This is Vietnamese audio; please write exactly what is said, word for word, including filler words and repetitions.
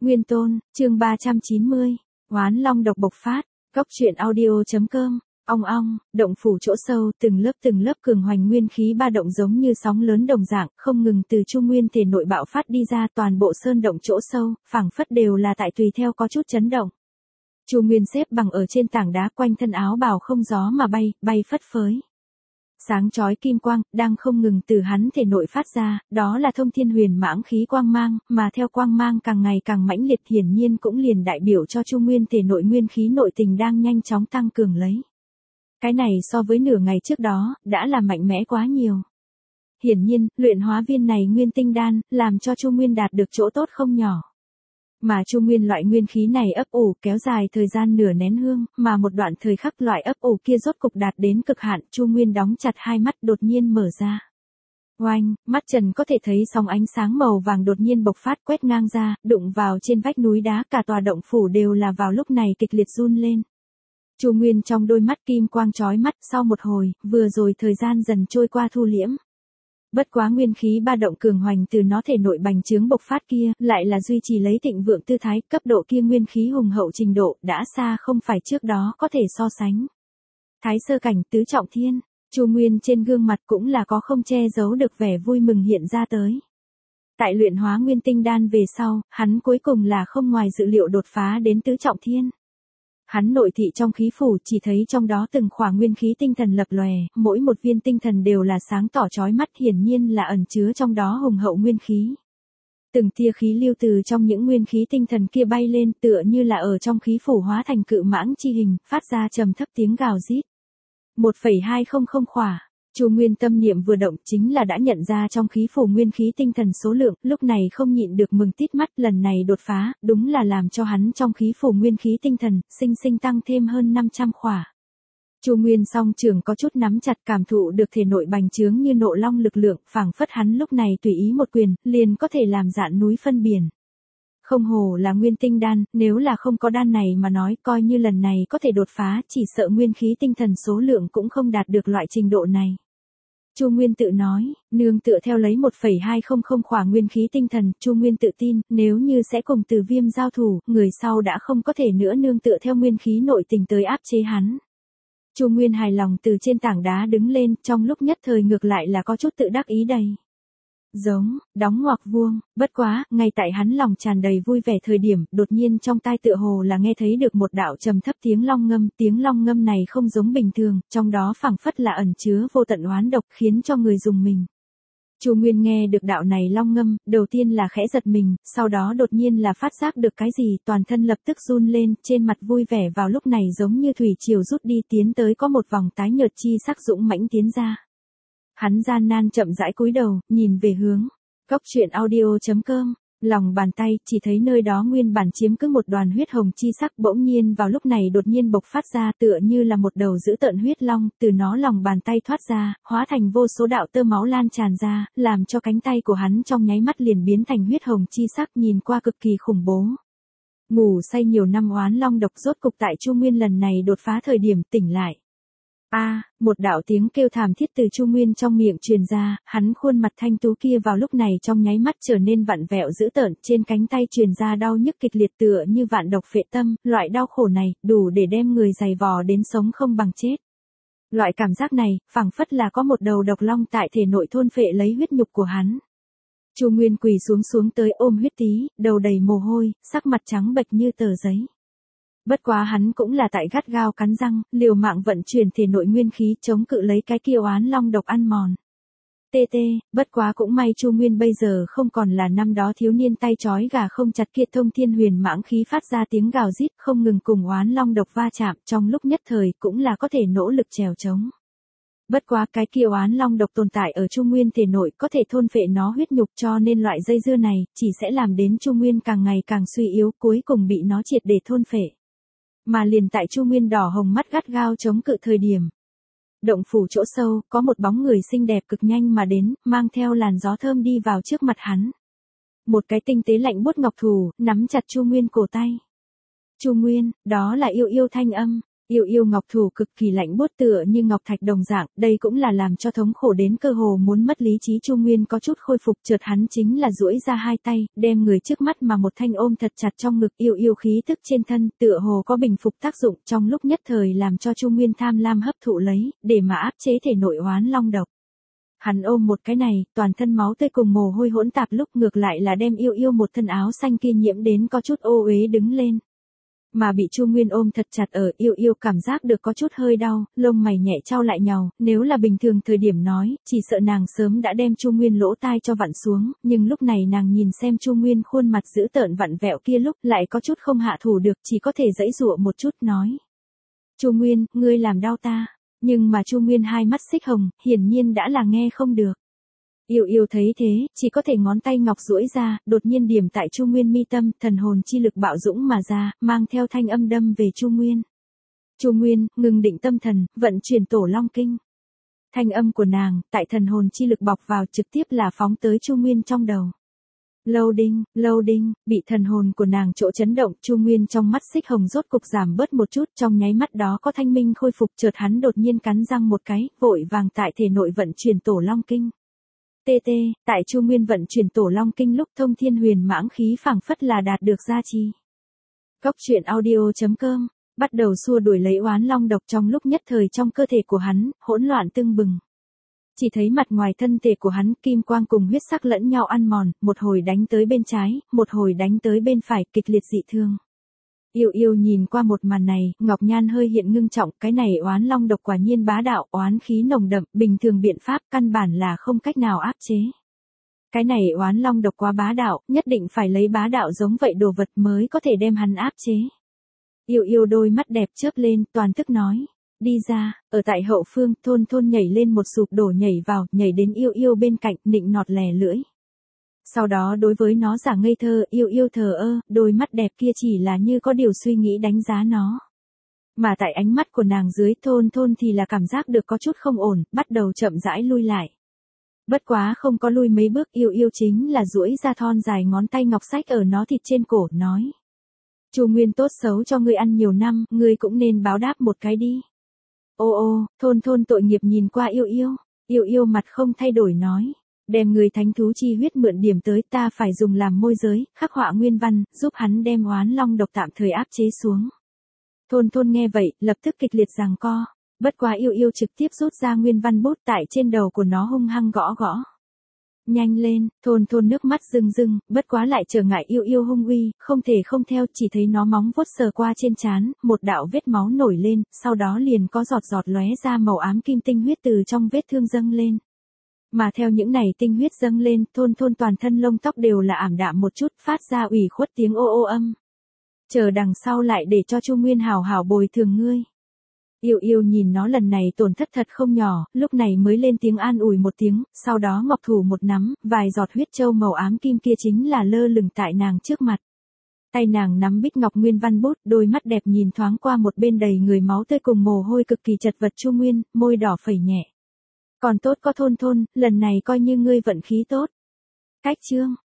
Nguyên Tôn, chương ba trăm chín mươi, oán long độc bộc phát, góc truyện audio.com, ong ong, động phủ chỗ sâu, từng lớp từng lớp cường hoành nguyên khí ba động giống như sóng lớn đồng dạng, không ngừng từ Chu Nguyên thể nội bạo phát đi ra, toàn bộ sơn động chỗ sâu, phảng phất đều là tại tùy theo có chút chấn động. Chu Nguyên xếp bằng ở trên tảng đá, quanh thân áo bào không gió mà bay, bay phất phới. Sáng chói kim quang, đang không ngừng từ hắn thể nội phát ra, đó là thông thiên huyền mãng khí quang mang, mà theo quang mang càng ngày càng mãnh liệt hiển nhiên cũng liền đại biểu cho Chu Nguyên thể nội nguyên khí nội tình đang nhanh chóng tăng cường lấy. Cái này so với nửa ngày trước đó, đã là mạnh mẽ quá nhiều. Hiển nhiên, luyện hóa viên này nguyên tinh đan, làm cho Chu Nguyên đạt được chỗ tốt không nhỏ. Mà Chu Nguyên loại nguyên khí này ấp ủ kéo dài thời gian nửa nén hương, mà một đoạn thời khắc loại ấp ủ kia rốt cục đạt đến cực hạn, Chu Nguyên đóng chặt hai mắt đột nhiên mở ra. Oanh, mắt Trần có thể thấy sóng ánh sáng màu vàng đột nhiên bộc phát quét ngang ra, đụng vào trên vách núi đá, cả tòa động phủ đều là vào lúc này kịch liệt run lên. Chu Nguyên trong đôi mắt kim quang chói mắt, sau một hồi, vừa rồi thời gian dần trôi qua thu liễm. Bất quá nguyên khí ba động cường hoành từ nó thể nội bành trướng bộc phát kia, lại là duy trì lấy thịnh vượng tư thái, cấp độ kia nguyên khí hùng hậu trình độ, đã xa không phải trước đó có thể so sánh. Thái sơ cảnh tứ trọng thiên, Chu Nguyên trên gương mặt cũng là có không che giấu được vẻ vui mừng hiện ra tới. Tại luyện hóa nguyên tinh đan về sau, hắn cuối cùng là không ngoài dự liệu đột phá đến tứ trọng thiên. Hắn nội thị trong khí phủ chỉ thấy trong đó từng khỏa nguyên khí tinh thần lập lòe, mỗi một viên tinh thần đều là sáng tỏ chói mắt, hiển nhiên là ẩn chứa trong đó hùng hậu nguyên khí. Từng tia khí lưu từ trong những nguyên khí tinh thần kia bay lên, tựa như là ở trong khí phủ hóa thành cự mãng chi hình, phát ra trầm thấp tiếng gào rít. một phẩy hai không không khỏa. Chu Nguyên tâm niệm vừa động chính là đã nhận ra trong khí phủ nguyên khí tinh thần số lượng, lúc này không nhịn được mừng tít mắt, lần này đột phá, đúng là làm cho hắn trong khí phủ nguyên khí tinh thần, sinh sinh tăng thêm hơn năm trăm khỏa. Chu Nguyên song trường có chút nắm chặt, cảm thụ được thể nội bành trướng như nộ long lực lượng, phảng phất hắn lúc này tùy ý một quyền, liền có thể làm dạn núi phân biển. Không hồ là nguyên tinh đan, nếu là không có đan này mà nói, coi như lần này có thể đột phá, chỉ sợ nguyên khí tinh thần số lượng cũng không đạt được loại trình độ này. Chu Nguyên tự nói, nương tựa theo lấy một phẩy hai không không khỏa nguyên khí tinh thần, Chu Nguyên tự tin, nếu như sẽ cùng Từ Viêm giao thủ, người sau đã không có thể nữa nương tựa theo nguyên khí nội tình tới áp chế hắn. Chu Nguyên hài lòng từ trên tảng đá đứng lên, trong lúc nhất thời ngược lại là có chút tự đắc ý đầy. Giống, đóng ngoặc vuông, bất quá, ngay tại hắn lòng tràn đầy vui vẻ thời điểm, đột nhiên trong tai tựa hồ là nghe thấy được một đạo trầm thấp tiếng long ngâm, tiếng long ngâm này không giống bình thường, trong đó phảng phất là ẩn chứa vô tận oán độc, khiến cho người dùng mình. Chu Nguyên nghe được đạo này long ngâm, đầu tiên là khẽ giật mình, sau đó đột nhiên là phát giác được cái gì, toàn thân lập tức run lên, trên mặt vui vẻ vào lúc này giống như thủy triều rút đi, tiến tới có một vòng tái nhợt chi sắc dũng mãnh tiến ra. Hắn gian nan chậm rãi cúi đầu, nhìn về hướng góc truyện audio.com, lòng bàn tay, chỉ thấy nơi đó nguyên bản chiếm cứ một đoàn huyết hồng chi sắc, bỗng nhiên vào lúc này đột nhiên bộc phát ra, tựa như là một đầu dữ tợn huyết long, từ nó lòng bàn tay thoát ra, hóa thành vô số đạo tơ máu lan tràn ra, làm cho cánh tay của hắn trong nháy mắt liền biến thành huyết hồng chi sắc, nhìn qua cực kỳ khủng bố. Ngủ say nhiều năm oán long độc rốt cục tại Chu Nguyên lần này đột phá thời điểm tỉnh lại. A, à, một đạo tiếng kêu thảm thiết từ Chu Nguyên trong miệng truyền ra, hắn khuôn mặt thanh tú kia vào lúc này trong nháy mắt trở nên vặn vẹo dữ tợn, trên cánh tay truyền ra đau nhức kịch liệt tựa như vạn độc phệ tâm, loại đau khổ này, đủ để đem người dày vò đến sống không bằng chết. Loại cảm giác này, phảng phất là có một đầu độc long tại thể nội thôn phệ lấy huyết nhục của hắn. Chu Nguyên quỳ xuống xuống tới ôm huyết tí, đầu đầy mồ hôi, sắc mặt trắng bệch như tờ giấy. Bất quá hắn cũng là tại gắt gao cắn răng, liều mạng vận chuyển thể nội nguyên khí chống cự lấy cái kia oán long độc ăn mòn. Tê tê, bất quá cũng may Chu Nguyên bây giờ không còn là năm đó thiếu niên tay trói gà không chặt kia, thông thiên huyền mãng khí phát ra tiếng gào rít không ngừng cùng oán long độc va chạm, trong lúc nhất thời cũng là có thể nỗ lực trèo chống. Bất quá cái kia oán long độc tồn tại ở Chu Nguyên thể nội có thể thôn phệ nó huyết nhục, cho nên loại dây dưa này chỉ sẽ làm đến Chu Nguyên càng ngày càng suy yếu, cuối cùng bị nó triệt để thôn phệ. Mà liền tại Chu Nguyên đỏ hồng mắt gắt gao chống cự thời điểm. Động phủ chỗ sâu, có một bóng người xinh đẹp cực nhanh mà đến, mang theo làn gió thơm đi vào trước mặt hắn. Một cái tinh tế lạnh buốt ngọc thủ, nắm chặt Chu Nguyên cổ tay. Chu Nguyên, đó là yêu yêu thanh âm. Yêu yêu ngọc thủ cực kỳ lạnh buốt tựa như ngọc thạch đồng dạng, đây cũng là làm cho thống khổ đến cơ hồ muốn mất lý trí Chu Nguyên có chút khôi phục, chợt hắn chính là duỗi ra hai tay, đem người trước mắt mà một thanh ôm thật chặt trong ngực, yêu yêu khí tức trên thân, tựa hồ có bình phục tác dụng, trong lúc nhất thời làm cho Chu Nguyên tham lam hấp thụ lấy, để mà áp chế thể nội oán long độc. Hắn ôm một cái này, toàn thân máu tươi cùng mồ hôi hỗn tạp lúc ngược lại là đem yêu yêu một thân áo xanh kia nhiễm đến có chút ô uế đứng lên. Mà bị Chu Nguyên ôm thật chặt ở, yêu yêu cảm giác được có chút hơi đau, lông mày nhẹ chau lại nhàu, nếu là bình thường thời điểm nói, chỉ sợ nàng sớm đã đem Chu Nguyên lỗ tai cho vặn xuống, nhưng lúc này nàng nhìn xem Chu Nguyên khuôn mặt dữ tợn vặn vẹo kia lúc lại có chút không hạ thủ được, chỉ có thể giãy giụa một chút nói. Chu Nguyên, ngươi làm đau ta, nhưng mà Chu Nguyên hai mắt xích hồng, hiển nhiên đã là nghe không được. Yêu yêu thấy thế, chỉ có thể ngón tay ngọc duỗi ra, đột nhiên điểm tại Chu Nguyên mi tâm, thần hồn chi lực bạo dũng mà ra, mang theo thanh âm đâm về Chu Nguyên. Chu Nguyên, ngừng định tâm thần, vận chuyển tổ long kinh. Thanh âm của nàng, tại thần hồn chi lực bọc vào trực tiếp là phóng tới Chu Nguyên trong đầu. Loading, loading, bị thần hồn của nàng chỗ chấn động, Chu Nguyên trong mắt xích hồng rốt cục giảm bớt một chút, trong nháy mắt đó có thanh minh khôi phục, chợt hắn đột nhiên cắn răng một cái, vội vàng tại thể nội vận chuyển tổ long kinh. Tê tê, tại Chu Nguyên vận chuyển tổ long kinh lúc thông thiên huyền mãng khí phảng phất là đạt được gia trì. Cốc truyện audio chấm com, bắt đầu xua đuổi lấy oán long độc trong lúc nhất thời trong cơ thể của hắn, hỗn loạn tưng bừng. Chỉ thấy mặt ngoài thân thể của hắn kim quang cùng huyết sắc lẫn nhau ăn mòn, một hồi đánh tới bên trái, một hồi đánh tới bên phải, kịch liệt dị thương. Yêu yêu nhìn qua một màn này, ngọc nhan hơi hiện ngưng trọng, cái này oán long độc quả nhiên bá đạo, oán khí nồng đậm, bình thường biện pháp căn bản là không cách nào áp chế. Cái này oán long độc quá bá đạo, nhất định phải lấy bá đạo giống vậy đồ vật mới có thể đem hắn áp chế. Yêu yêu đôi mắt đẹp chớp lên, toàn thức nói. Đi ra, ở tại hậu phương, thôn thôn nhảy lên một sụp đổ nhảy vào, nhảy đến yêu yêu bên cạnh, nịnh nọt lè lưỡi. Sau đó đối với nó giả ngây thơ, yêu yêu thờ ơ, đôi mắt đẹp kia chỉ là như có điều suy nghĩ đánh giá nó. Mà tại ánh mắt của nàng dưới thôn thôn thì là cảm giác được có chút không ổn, bắt đầu chậm rãi lui lại. Bất quá không có lui mấy bước, yêu yêu chính là duỗi ra thon dài ngón tay ngọc sách ở nó thịt trên cổ, nói. Chu Nguyên tốt xấu cho ngươi ăn nhiều năm, ngươi cũng nên báo đáp một cái đi. Ô ô, thôn thôn tội nghiệp nhìn qua yêu yêu, yêu yêu mặt không thay đổi nói. Đem người thánh thú chi huyết mượn điểm tới, ta phải dùng làm môi giới, khắc họa nguyên văn, giúp hắn đem oán long độc tạm thời áp chế xuống. Thôn thôn nghe vậy, lập tức kịch liệt giằng co, bất quá yêu yêu trực tiếp rút ra nguyên văn bút tại trên đầu của nó hung hăng gõ gõ. Nhanh lên, thôn thôn nước mắt rưng rưng, bất quá lại trở ngại yêu yêu hung uy, không thể không theo, chỉ thấy nó móng vuốt sờ qua trên trán, một đạo vết máu nổi lên, sau đó liền có giọt giọt lóe ra màu ám kim tinh huyết từ trong vết thương dâng lên. Mà theo những này tinh huyết dâng lên, thôn thôn toàn thân lông tóc đều là ảm đạm một chút, phát ra ủy khuất tiếng ô ô âm. Chờ đằng sau lại để cho Chu Nguyên hảo hảo bồi thường ngươi. Yêu yêu nhìn nó lần này tổn thất thật không nhỏ, lúc này mới lên tiếng an ủi một tiếng, sau đó ngọc thủ một nắm, vài giọt huyết châu màu ám kim kia chính là lơ lửng tại nàng trước mặt. Tay nàng nắm bích ngọc nguyên văn bút, đôi mắt đẹp nhìn thoáng qua một bên đầy người máu tươi cùng mồ hôi cực kỳ chật vật Chu Nguyên, môi đỏ phẩy nhẹ. Còn tốt có thôn thôn, lần này coi như ngươi vận khí tốt. Cách chương.